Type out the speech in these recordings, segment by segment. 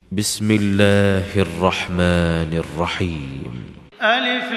بسم الله الرحمن الرحيم. ألف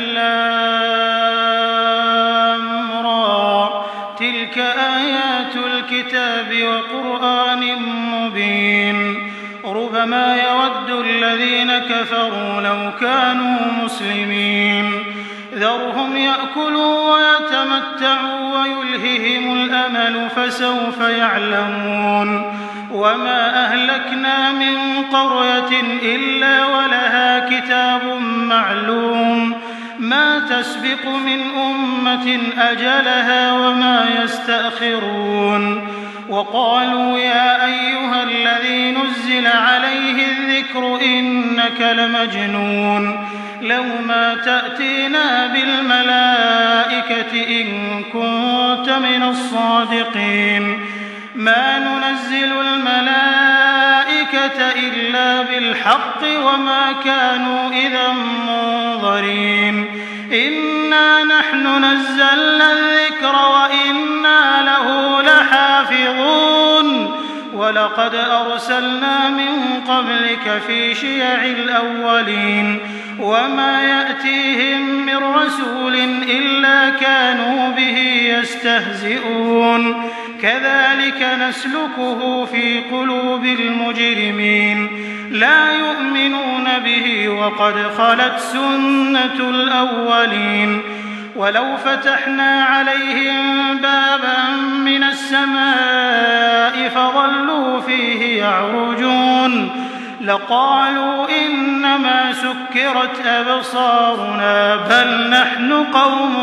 لام را، تلك آيات الكتاب وقرآن مبين. ربما يود الذين كفروا لو كانوا مسلمين. ذرهم يأكلوا ويتمتعوا ويلههم الأمل فسوف يعلمون. وما أهلكنا من قرية إلا ولها كتاب معلوم، ما تسبق من أمة أجلها وما يستأخرون. وقالوا يا أيها الذي نزل عليه الذكر إنك لمجنون، لو ما تأتينا بالملائكة إن كنت من الصادقين. ما ننزل الملائكة إلا بالحق وما كانوا إذا منظرين. إنا نحن نزلنا الذكر وإنا له لحافظون. ولقد أرسلنا من قبلك في شيع الأولين، وما يأتيهم من رسول إلا كانوا به يستهزئون. كذلك نسلكه في قلوب المجرمين، لا يؤمنون به وقد خلت سنة الأولين. ولو فتحنا عليهم بابا من السماء فظلوا فيه يعرجون لقالوا إنما سكرت أبصارنا بل نحن قوم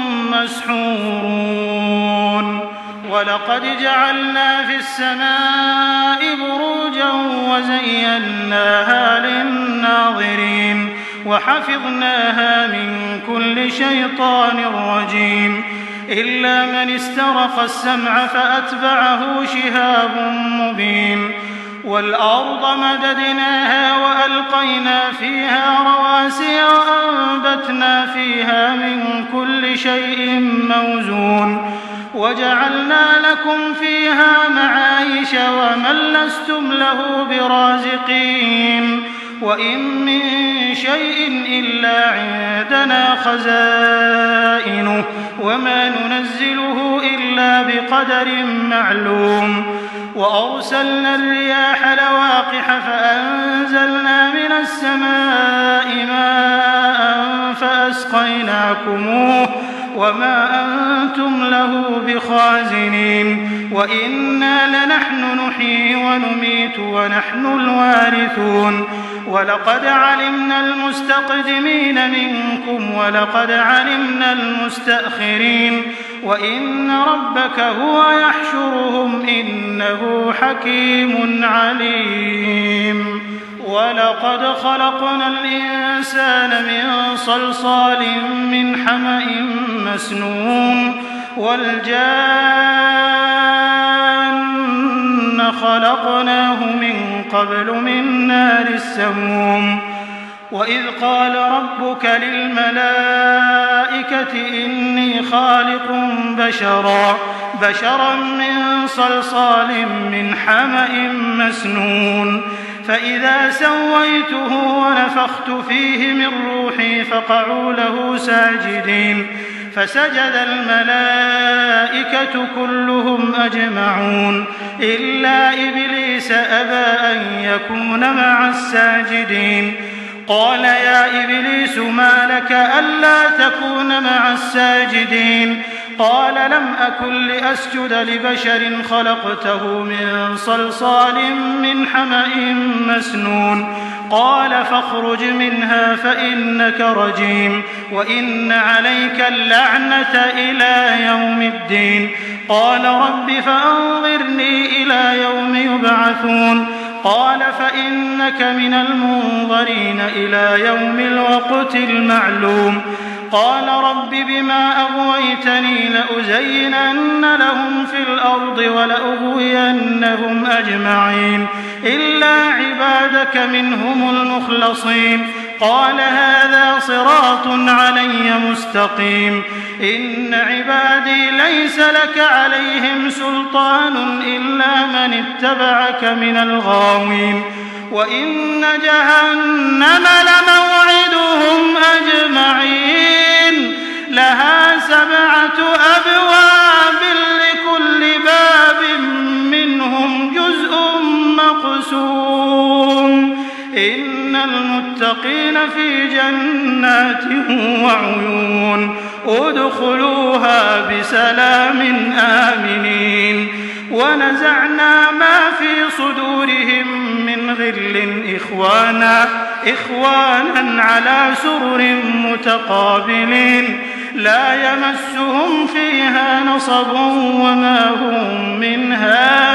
مسحورون. ولقد جعلنا في السماء بروجا وزيناها للناظرين وحفظناها من كل شيطان رجيم إلا من استرق السمع فأتبعه شهاب مبين. والأرض مددناها وألقينا فيها رواسي وأنبتنا فيها من كل شيء موزون وجعلنا لكم فيها معايش ومن لستم له برازقين. وإن من شيء إلا عندنا خزائنه وما ننزله إلا بقدر معلوم. وأرسلنا الرياح لواقح فأنزلنا من السماء ماء فأسقيناكموه وما أنتم له بخازنين. وإنا لنحن نحيي ونميت ونحن الوارثون. ولقد علمنا المستقدمين منكم ولقد علمنا المستأخرين وإن ربك هو يحشرهم إنه حكيم عليم. ولقد خلقنا الإنسان من صلصال من حمأ مسنون والجان خلقناه من قبل من نار السموم. وإذ قال ربك للملائكة إني خالق بشرا من صلصال من حمأ مسنون فإذا سويته ونفخت فيه من روحي فقعوا له ساجدين فسجد الملائكة كلهم أجمعون إلا إبليس أبى أن يكون مع الساجدين. قال يا إبليس ما لك ألا تكون مع الساجدين؟ قال لم أكن لأسجد لبشر خلقته من صلصال من حمأ مسنون. قال فاخرج منها فإنك رجيم وإن عليك اللعنة إلى يوم الدين. قال رب فأنظرني إلى يوم يبعثون. قال فإنك من المنظرين إلى يوم الوقت المعلوم. قال رب بما أغويتني لأزينن لهم في الأرض ولأغوينهم أجمعين إلا عبادك منهم المخلصين. قال هذا صراط علي مستقيم. إن عبادي ليس لك عليهم سلطان إلا من اتبعك من الغاوين. وإن جهنم لموعدهم أجمعين لها 7 أبواب لكل باب منهم جزء مقسوم إن المتقين في جنات وعيون ادخلوها بسلام آمنين ونزعنا ما في صدورهم من غل إخوانا على سرر متقابلين لا يمسهم فيها نصب وما هم منها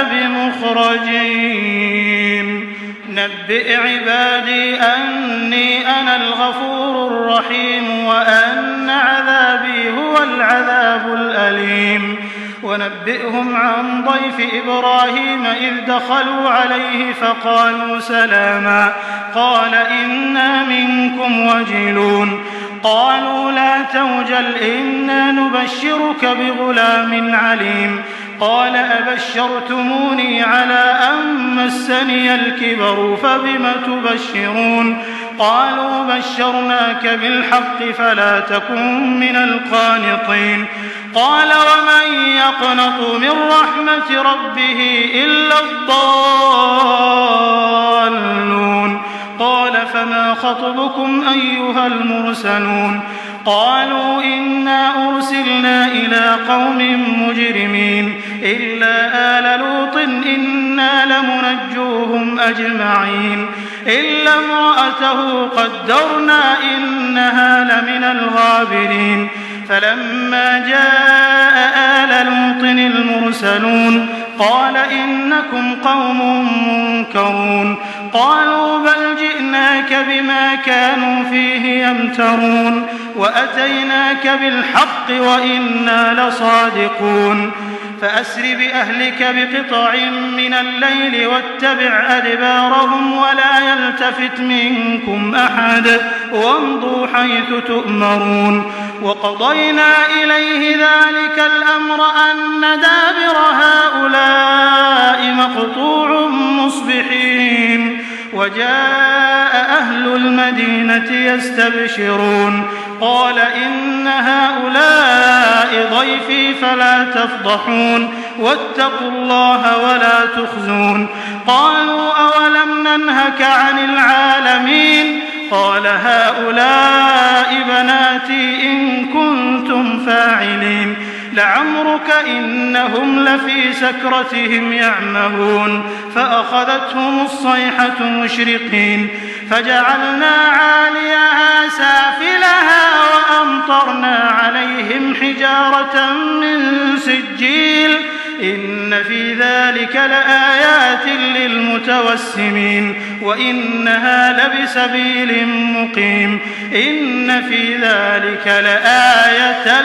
بمخرجين نبئ عبادي أني أنا الغفور الرحيم وأن عذابي هو العذاب الأليم ونبئهم عن ضيف إبراهيم إذ دخلوا عليه فقالوا سلاما قال إنا منكم وجلون قالوا لا توجل إنا نبشرك بغلام عليم قال أبشرتموني على أن مسني الكبر فبم تبشرون قالوا بشرناك بالحق فلا تكن من القانطين قال ومن يقنط من رحمة ربه إلا الضالون قال فما خطبكم أيها المرسلون قالوا إنا أرسلنا إلى قوم مجرمين إلا آل لوط إنا لمنجوهم أجمعين إلا امرأته قدرنا إنها لمن الغابرين فلما جاء آل لوط المرسلون قال إنكم قوم منكرون قالوا بل جئناك بما كانوا فيه يمترون وأتيناك بالحق وإنا لصادقون فأسر بأهلك بقطع من الليل واتبع أدبارهم ولا يلتفت منكم أحد وامضوا حيث تؤمرون وقضينا إليه ذلك الأمر أن دابر هؤلاء مقطوع مصبحين وجاء أهل المدينة يستبشرون قال إن هؤلاء ضيفي فلا تفضحون واتقوا الله ولا تخزون قالوا أولم ننهك عن العالمين قال هؤلاء بناتي إن كنتم فاعلين لعمرك إنهم لفي سكرتهم يعمهون فأخذتهم الصيحة مشرقين فجعلنا عاليها سافلها وأمطرنا عليهم حجارة من سجيل إن في ذلك لآيات للمتوسمين وإنها لبسبيل مقيم إن في ذلك لآية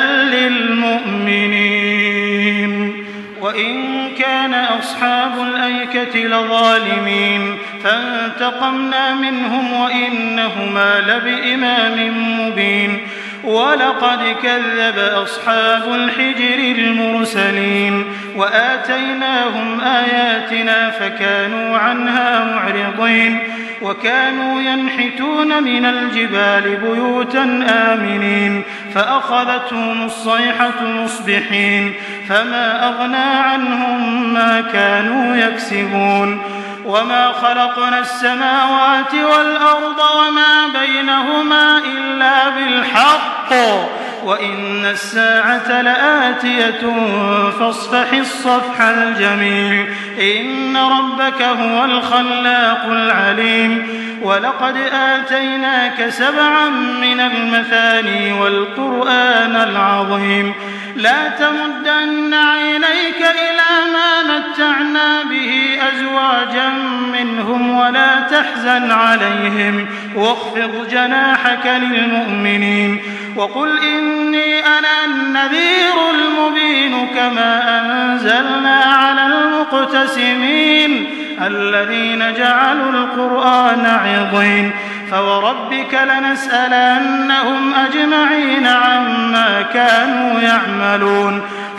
للمؤمنين وإن كان أصحاب الأيكة لظالمين فانتقمنا منهم وإنهما لبإمام مبين ولقد كذب أصحاب الحجر المرسلين وآتيناهم آياتنا فكانوا عنها معرضين وكانوا ينحتون من الجبال بيوتا آمنين فأخذتهم الصيحة مصبحين فما أغنى عنهم ما كانوا يكسبون وما خلقنا السماوات والأرض وما بينهما إلا بالحق وإن الساعة لآتية فاصفح الصفح الجميل إن ربك هو الخلاق العليم ولقد آتيناك 7 من المثاني والقرآن العظيم لا تمدن عينيك إلى ما متعنا به أزواجا منهم ولا تحزن عليهم واخفض جناحك للمؤمنين وقل إني أنا النذير المبين كما أنزلنا على المقتسمين الذين جعلوا القرآن عضين فوربك لنسألنهم أجمعين عما كانوا يعملون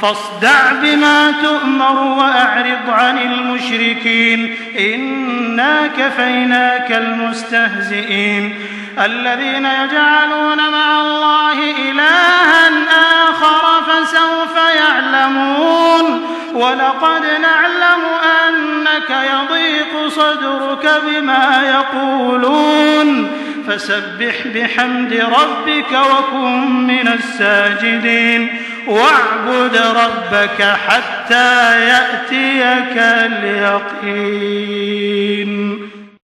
فاصدع بما تؤمر وأعرض عن المشركين إنا كفيناك المستهزئين الذين يجعلون مع الله إلها آخر فسوف يعلمون ولقد نعلم أنك يضيق صدرك بما يقولون فسبح بحمد ربك وكن من الساجدين واعبد ربك حتى يأتيك اليقين.